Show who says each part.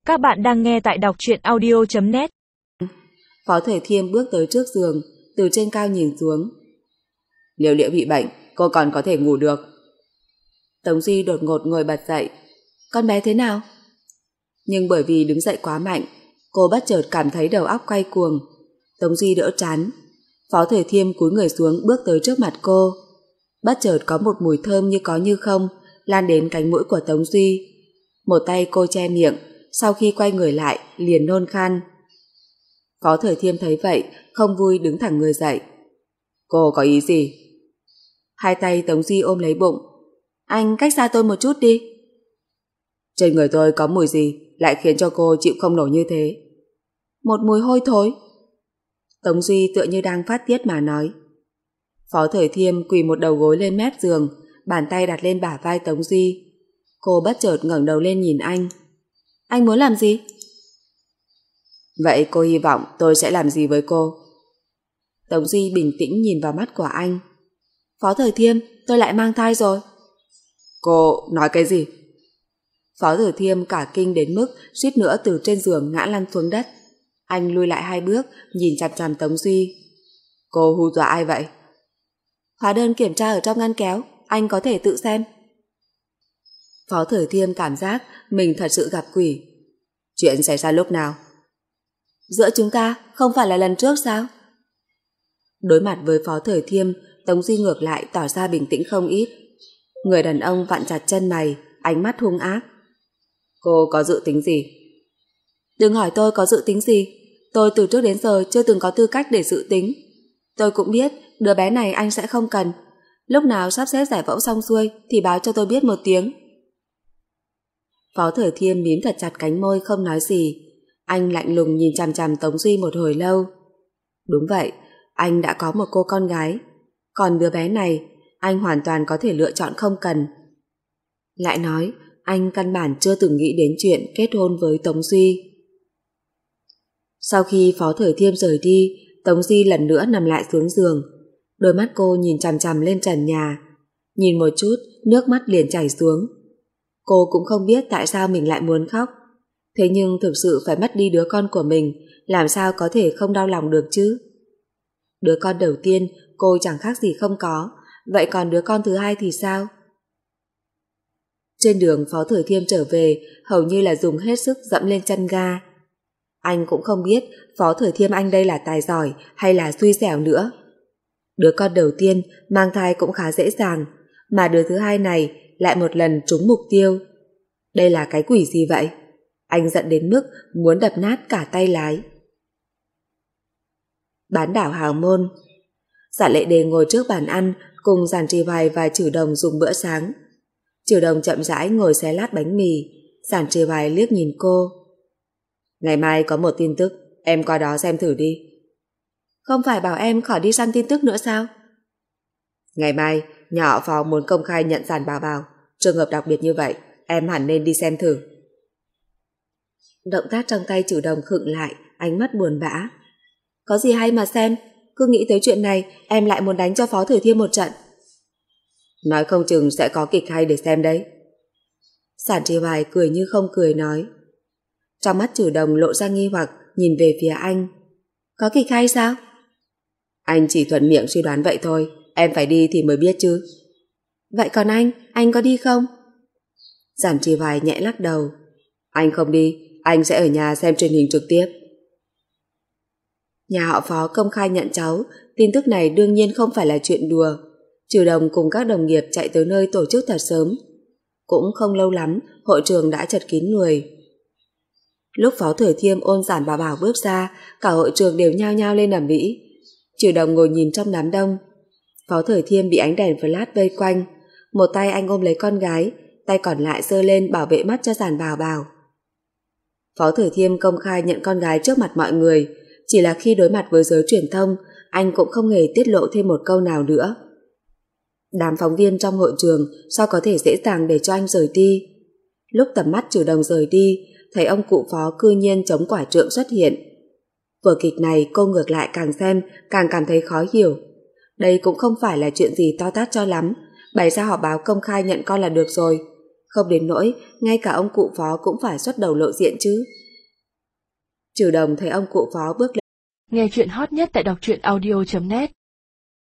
Speaker 1: Các bạn đang nghe tại đọc truyện audio.net.
Speaker 2: Phó Thời Thiêm bước tới trước giường, từ trên cao nhìn xuống. Nếu Liễu bị bệnh, cô còn có thể ngủ được. Tống Duy đột ngột ngồi bật dậy. Con bé thế nào? Nhưng bởi vì đứng dậy quá mạnh, cô bất chợt cảm thấy đầu óc quay cuồng. Tống Duy đỡ trán. Phó Thời Thiêm cúi người xuống bước tới trước mặt cô. Bất chợt có một mùi thơm như có như không lan đến cánh mũi của Tống Duy. Một tay cô che miệng, sau khi quay người lại liền nôn khan. Phó Thời Thiêm thấy vậy, không vui đứng thẳng người dậy. Cô có ý gì? Hai tay Tống Duy ôm lấy bụng. Anh cách xa tôi một chút đi. Trên người tôi có mùi gì lại khiến cho cô chịu không nổi như thế? Một mùi hôi thối. Tống Duy tựa như đang phát tiết mà nói. Phó Thời Thiêm quỳ một đầu gối lên mép giường, bàn tay đặt lên bả vai Tống Duy. Cô bất chợt ngẩng đầu lên nhìn anh. Anh muốn làm gì? Vậy cô hy vọng tôi sẽ làm gì với cô? Tống Duy bình tĩnh nhìn vào mắt của anh. Phó Thời Thiêm, tôi lại mang thai rồi. Cô nói cái gì? Phó Thời Thiêm cả kinh đến mức suýt nữa từ trên giường ngã lăn xuống đất. Anh lui lại 2 bước, nhìn chằm chằm Tống Duy. Cô hù dọa ai vậy? Hóa đơn kiểm tra ở trong ngăn kéo, anh có thể tự xem. Phó Thời Thiêm cảm giác mình thật sự gặp quỷ. Chuyện xảy ra lúc nào? Giữa chúng ta không phải là lần trước sao? Đối mặt với Phó Thời Thiêm, Tống Duy ngược lại tỏ ra bình tĩnh không ít. Người đàn ông vặn chặt chân mày, ánh mắt hung ác. Cô có dự tính gì? Đừng hỏi tôi có dự tính gì. Tôi từ trước đến giờ chưa từng có tư cách để dự tính. Tôi cũng biết đứa bé này anh sẽ không cần. Lúc nào sắp xếp giải phẫu xong xuôi thì báo cho tôi biết một tiếng. Phó Thời Thiêm mím thật chặt cánh môi không nói gì. Anh lạnh lùng nhìn chằm chằm Tống Duy một hồi lâu. Đúng vậy, anh đã có một cô con gái. Còn đứa bé này, anh hoàn toàn có thể lựa chọn không cần. Lại nói, anh căn bản chưa từng nghĩ đến chuyện kết hôn với Tống Duy. Sau khi Phó Thời Thiêm rời đi, Tống Duy lần nữa nằm lại xuống giường. Đôi mắt cô nhìn chằm chằm lên trần nhà. Nhìn một chút, nước mắt liền chảy xuống. Cô cũng không biết tại sao mình lại muốn khóc. Thế nhưng thực sự phải mất đi đứa con của mình, làm sao có thể không đau lòng được chứ? Đứa con đầu tiên cô chẳng khác gì không có, vậy còn đứa con thứ hai thì sao? Trên đường Phó Thời Thiêm trở về, hầu như là dùng hết sức dẫm lên chân ga. Anh cũng không biết Phó Thời Thiêm anh đây là tài giỏi hay là xui xẻo nữa. Đứa con đầu tiên mang thai cũng khá dễ dàng, mà đứa thứ hai này lại một lần trúng mục tiêu. Đây là cái quỷ gì vậy? Anh giận đến mức muốn đập nát cả tay lái. Bán đảo Hào Môn. Dạ Lệ Đề ngồi trước bàn ăn cùng Giản Trì Hoài và Trử Đồng dùng bữa sáng. Trử Đồng chậm rãi ngồi xé lát bánh mì. Giản Trì Hoài liếc nhìn cô. Ngày mai có một tin tức, em qua đó xem thử đi. Không phải bảo em khỏi đi săn tin tức nữa sao? Ngày mai nhà họ Phó muốn công khai nhận Giản Bảo Bảo. Trường hợp đặc biệt như vậy, em hẳn nên đi xem thử. Động tác trong tay Trử Đồng khựng lại, ánh mắt buồn bã. Có gì hay mà xem, cứ nghĩ tới chuyện này em lại muốn đánh cho Phó Thời Thiêm một trận. Nói không chừng sẽ có kịch hay để xem đấy. Giản Trì Hoài cười như không cười nói. Trong mắt Trử Đồng lộ ra nghi hoặc, nhìn về phía anh. Có kịch hay sao? Anh chỉ thuận miệng suy đoán vậy thôi, em phải đi thì mới biết chứ. Vậy còn anh có đi không? Giản Trì Hoài nhẹ lắc đầu. Anh không đi, anh sẽ ở nhà xem truyền hình trực tiếp. Nhà họ Phó công khai nhận cháu, tin tức này đương nhiên không phải là chuyện đùa. Trử Đồng cùng các đồng nghiệp chạy tới nơi tổ chức thật sớm. Cũng không lâu lắm, hội trường đã chật kín người. Lúc Phó Thời Thiêm ôm Giản Bảo Bảo bước ra, cả hội trường đều nhao nhao lên ầm ĩ. Trử Đồng ngồi nhìn trong đám đông. Phó Thời Thiêm bị ánh đèn flash vây quanh. Một tay anh ôm lấy con gái, tay còn lại giơ lên bảo vệ mắt cho Giản Bảo Bảo. Phó Thời Thiêm công khai nhận con gái trước mặt mọi người, chỉ là khi đối mặt với giới truyền thông, anh cũng không hề tiết lộ thêm một câu nào nữa. Đám phóng viên trong hội trường sao có thể dễ dàng để cho anh rời đi. Lúc tầm mắt Trử Đồng rời đi, thấy ông cụ Phó cư nhiên chống quả trượng xuất hiện. Vở kịch này cô ngược lại càng xem càng cảm thấy khó hiểu. Đây cũng không phải là chuyện gì to tát cho lắm, bày ra họp báo công khai nhận con là được rồi. Không đến nỗi ngay cả ông cụ Phó cũng phải xuất đầu lộ diện chứ. Trừ Đồng thấy ông cụ Phó bước lên.
Speaker 3: Nghe chuyện hot nhất tại đọc truyện audio.net